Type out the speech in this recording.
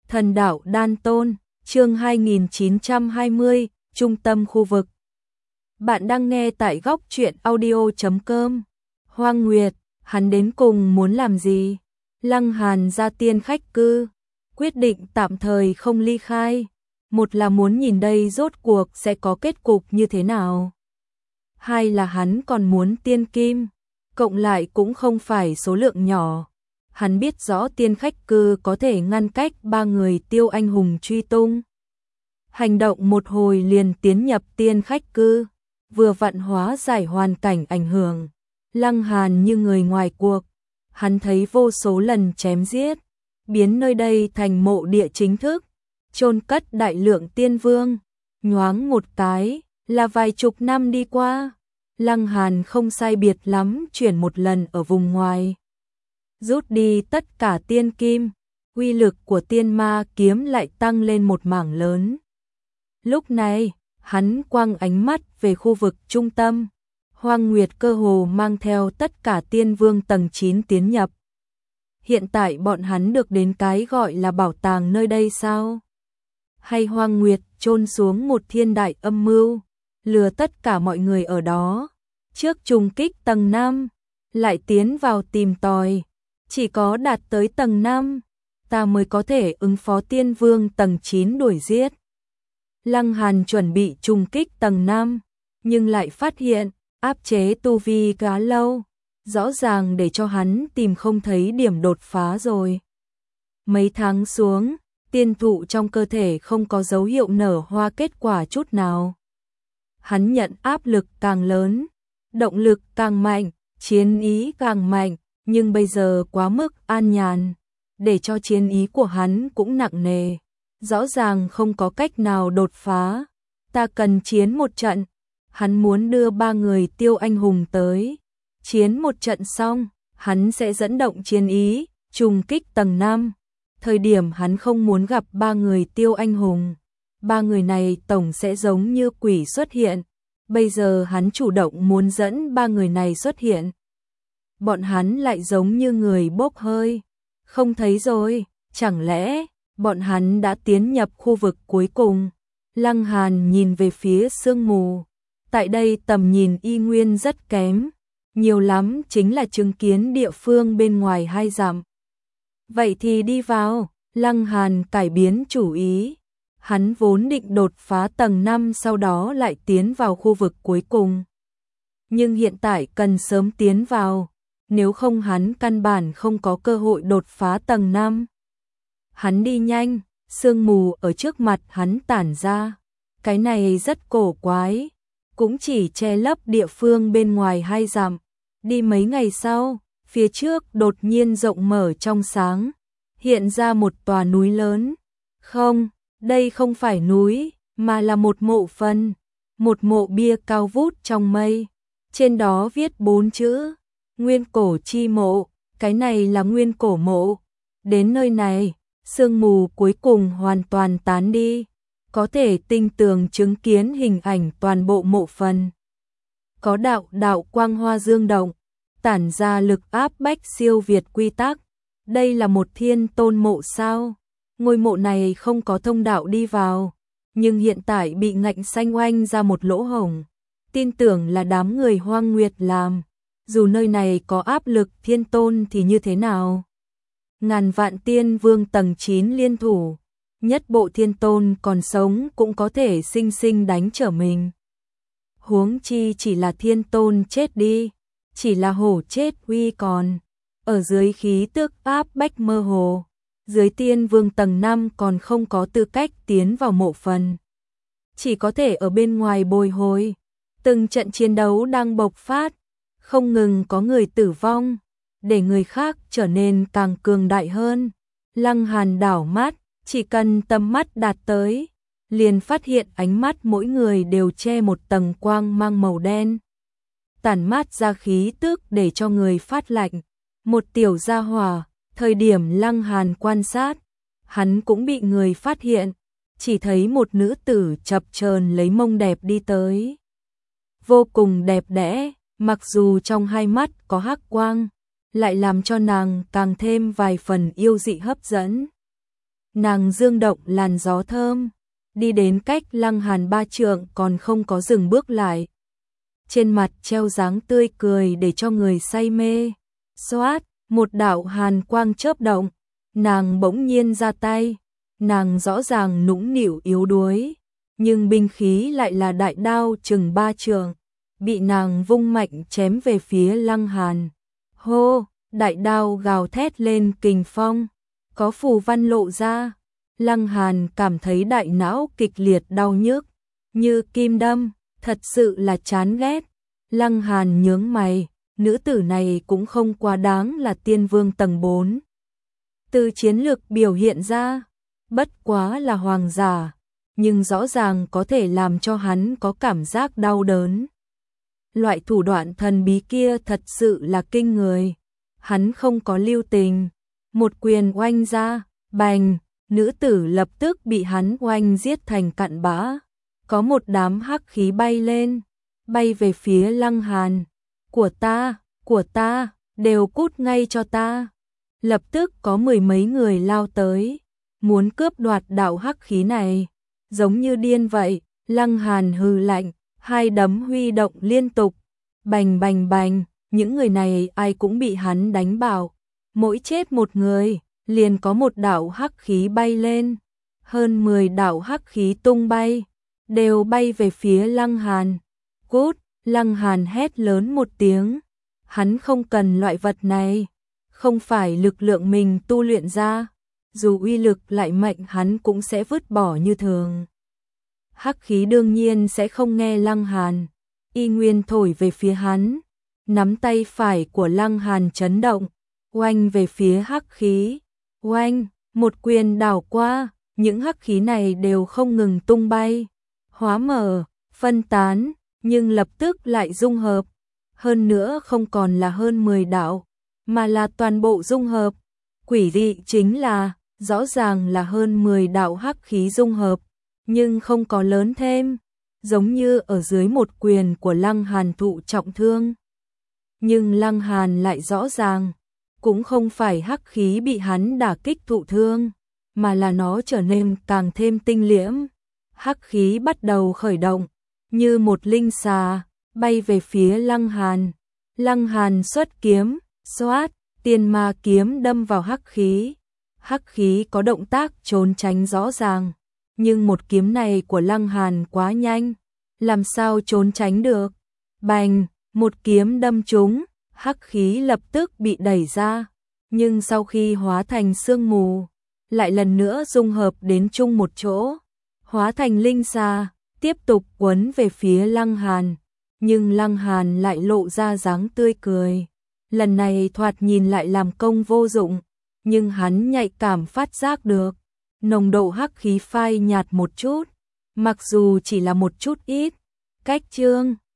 Thần đạo Đan Tôn, chương 2920, trung tâm khu vực. Bạn đang nghe tại góc truyện audio.com. Hoang Nguyệt, hắn đến cùng muốn làm gì? Lăng Hàn ra tiên khách cư, quyết định tạm thời không ly khai. Một là muốn nhìn đây rốt cuộc sẽ có kết cục như thế nào. Hai là hắn còn muốn tiên kim, cộng lại cũng không phải số lượng nhỏ. Hắn biết rõ tiên khách cư có thể ngăn cách ba người Tiêu Anh Hùng truy tung. Hành động một hồi liền tiến nhập tiên khách cư, vừa vặn hóa giải hoàn cảnh ảnh hưởng. Lăng Hàn như người ngoài cuộc, hắn thấy vô số lần chém giết, biến nơi đây thành mộ địa chính thức, chôn cất đại lượng tiên vương. Nhoáng một cái, là vài chục năm đi qua, Lăng Hàn không sai biệt lắm chuyển một lần ở vùng ngoài. Rút đi tất cả tiên kim, uy lực của tiên ma kiếm lại tăng lên một mảng lớn. Lúc này, hắn quăng ánh mắt về khu vực trung tâm. Hoang Nguyệt cơ hồ mang theo tất cả tiên vương tầng 9 tiến nhập. Hiện tại bọn hắn được đến cái gọi là bảo tàng nơi đây sao? Hay Hoang Nguyệt chôn xuống một thiên đại âm mưu, lừa tất cả mọi người ở đó, trước trùng kích tầng 5, lại tiến vào tìm tòi. Chỉ có đạt tới tầng 5, ta mới có thể ứng phó tiên vương tầng 9 đuổi giết. Lăng Hàn chuẩn bị trùng kích tầng 5, nhưng lại phát hiện, áp chế tu vi khá lâu, rõ ràng để cho hắn tìm không thấy điểm đột phá rồi. Mấy tháng xuống, tiên thụ trong cơ thể không có dấu hiệu nở hoa kết quả chút nào. Hắn nhận áp lực càng lớn, động lực càng mạnh, chiến ý càng mạnh. Nhưng bây giờ quá mức an nhàn, để cho chiến ý của hắn cũng nặng nề, rõ ràng không có cách nào đột phá. Ta cần chiến một trận, hắn muốn đưa ba người Tiêu Anh Hùng tới. Chiến một trận xong, hắn sẽ dẫn động chiến ý, trùng kích tầng 5. Thời điểm hắn không muốn gặp ba người Tiêu Anh Hùng, ba người này tổng sẽ giống như quỷ xuất hiện. Bây giờ hắn chủ động muốn dẫn ba người này xuất hiện. Bọn hắn lại giống như người bốc hơi, không thấy rồi, chẳng lẽ bọn hắn đã tiến nhập khu vực cuối cùng? Lăng Hàn nhìn về phía sương mù, tại đây tầm nhìn y nguyên rất kém, nhiều lắm chính là chứng kiến địa phương bên ngoài 2 dặm. Vậy thì đi vào. Lăng Hàn cải biến chủ ý, hắn vốn định đột phá tầng 5 sau đó lại tiến vào khu vực cuối cùng. Nhưng hiện tại cần sớm tiến vào, nếu không hắn căn bản không có cơ hội đột phá tầng 5. Hắn đi nhanh, sương mù ở trước mặt hắn tản ra. Cái này rất cổ quái, cũng chỉ che lấp địa phương bên ngoài 2 dặm. Đi mấy ngày sau, phía trước đột nhiên rộng mở trong sáng, hiện ra một tòa núi lớn. Không, đây không phải núi, mà là một mộ phần, một mộ bia cao vút trong mây. Trên đó viết 4 chữ: Nguyên cổ chi mộ. Cái này là nguyên cổ mộ. Đến nơi này, sương mù cuối cùng hoàn toàn tán đi, có thể tinh tường chứng kiến hình ảnh toàn bộ mộ phần. Có đạo đạo quang hoa dương động, tản ra lực áp bách siêu việt quy tắc. Đây là một thiên tôn mộ sao? Ngôi mộ này không có thông đạo đi vào, nhưng hiện tại bị ngạnh xanh oanh ra một lỗ hổng. Tin tưởng là đám người Hoang Nguyệt làm. Dù nơi này có áp lực thiên tôn thì như thế nào? Ngàn vạn tiên vương tầng 9 liên thủ, nhất bộ thiên tôn còn sống cũng có thể sinh sinh đánh trở mình. Huống chi chỉ là thiên tôn chết đi, chỉ là hổ chết uy còn. Ở dưới khí tức áp bách mơ hồ, dưới tiên vương tầng 5 còn không có tư cách tiến vào mộ phần. Chỉ có thể ở bên ngoài bồi hồi. Từng trận chiến đấu đang bộc phát, không ngừng có người tử vong, để người khác trở nên càng cường đại hơn. Lăng Hàn đảo mắt, chỉ cần tầm mắt đạt tới, liền phát hiện ánh mắt mỗi người đều che một tầng quang mang màu đen. Tản mát ra khí tức để cho người phát lạnh. Một tiểu gia hỏa, thời điểm Lăng Hàn quan sát, hắn cũng bị người phát hiện, chỉ thấy một nữ tử chập chờn lấy mông đẹp đi tới. Vô cùng đẹp đẽ, mặc dù trong hai mắt có hắc quang, lại làm cho nàng càng thêm vài phần yêu dị hấp dẫn. nàng dương động làn gió thơm, đi đến cách Lăng Hàn 3 trượng còn không có dừng bước lại. Trên mặt treo dáng tươi cười để cho người say mê. Xoát, một đạo hàn quang chớp động, nàng bỗng nhiên ra tay, nàng rõ ràng nũng nịu yếu đuối, nhưng binh khí lại là đại đao chừng 3 trượng, bị nàng vung mạnh chém về phía Lăng Hàn. Hô, đại đao gào thét lên kình phong, có phù văn lộ ra, Lăng Hàn cảm thấy đại não kịch liệt đau nhức, như kim đâm, thật sự là chán ghét. Lăng Hàn nhướng mày, nữ tử này cũng không quá đáng là tiên vương tầng 4. Từ chiến lược biểu hiện ra, bất quá là hoàng giả, nhưng rõ ràng có thể làm cho hắn có cảm giác đau đớn. Loại thủ đoạn thần bí kia thật sự là kinh người. Hắn không có lưu tình, một quyền oanh ra, bành, nữ tử lập tức bị hắn oanh giết thành cặn bã. Có một đám hắc khí bay lên, bay về phía Lăng Hàn. Của ta, đều cút ngay cho ta. Lập tức có 10 mấy người lao tới, muốn cướp đoạt đạo hắc khí này. Giống như điên vậy, Lăng Hàn hừ lạnh, hai đấm huy động liên tục. Bành bành bành, những người này ai cũng bị hắn đánh bảo. Mỗi chết một người, liền có một đạo hắc khí bay lên. Hơn 10 đạo hắc khí tung bay, đều bay về phía Lăng Hàn. Cút, Lăng Hàn hét lớn một tiếng. Hắn không cần loại vật này, không phải lực lượng mình tu luyện ra, dù uy lực lại mạnh hắn cũng sẽ vứt bỏ như thường. Hắc khí đương nhiên sẽ không nghe Lăng Hàn, y nguyên thổi về phía hắn. Nắm tay phải của Lăng Hàn chấn động, oanh về phía hắc khí. Oanh, một quyền đảo qua, những hắc khí này đều không ngừng tung bay, hóa mở, phân tán, nhưng lập tức lại dung hợp. Hơn nữa không còn là hơn 10 đạo, mà là toàn bộ dung hợp. Quỷ dị chính là, rõ ràng là hơn 10 đạo hắc khí dung hợp, nhưng không có lớn thêm, giống như ở dưới một quyền của Lăng Hàn thụ trọng thương. Nhưng Lăng Hàn lại rõ ràng, cũng không phải hắc khí bị hắn đả kích thụ thương, mà là nó trở nên càng thêm tinh liễm. Hắc khí bắt đầu khởi động, như một linh xà, bay về phía Lăng Hàn. Lăng Hàn xuất kiếm, xoát, tiên ma kiếm đâm vào hắc khí. Hắc khí có động tác trốn tránh rõ ràng, nhưng một kiếm này của Lăng Hàn quá nhanh, làm sao trốn tránh được. Bành, một kiếm đâm trúng, hắc khí lập tức bị đẩy ra, nhưng sau khi hóa thành sương mù, lại lần nữa dung hợp đến chung một chỗ, hóa thành linh xà, tiếp tục quấn về phía Lăng Hàn. Nhưng Lăng Hàn lại lộ ra dáng tươi cười. Lần này thoạt nhìn lại làm công vô dụng, nhưng hắn nhạy cảm phát giác được, nồng độ hắc khí phai nhạt một chút, mặc dù chỉ là một chút ít. Cách chương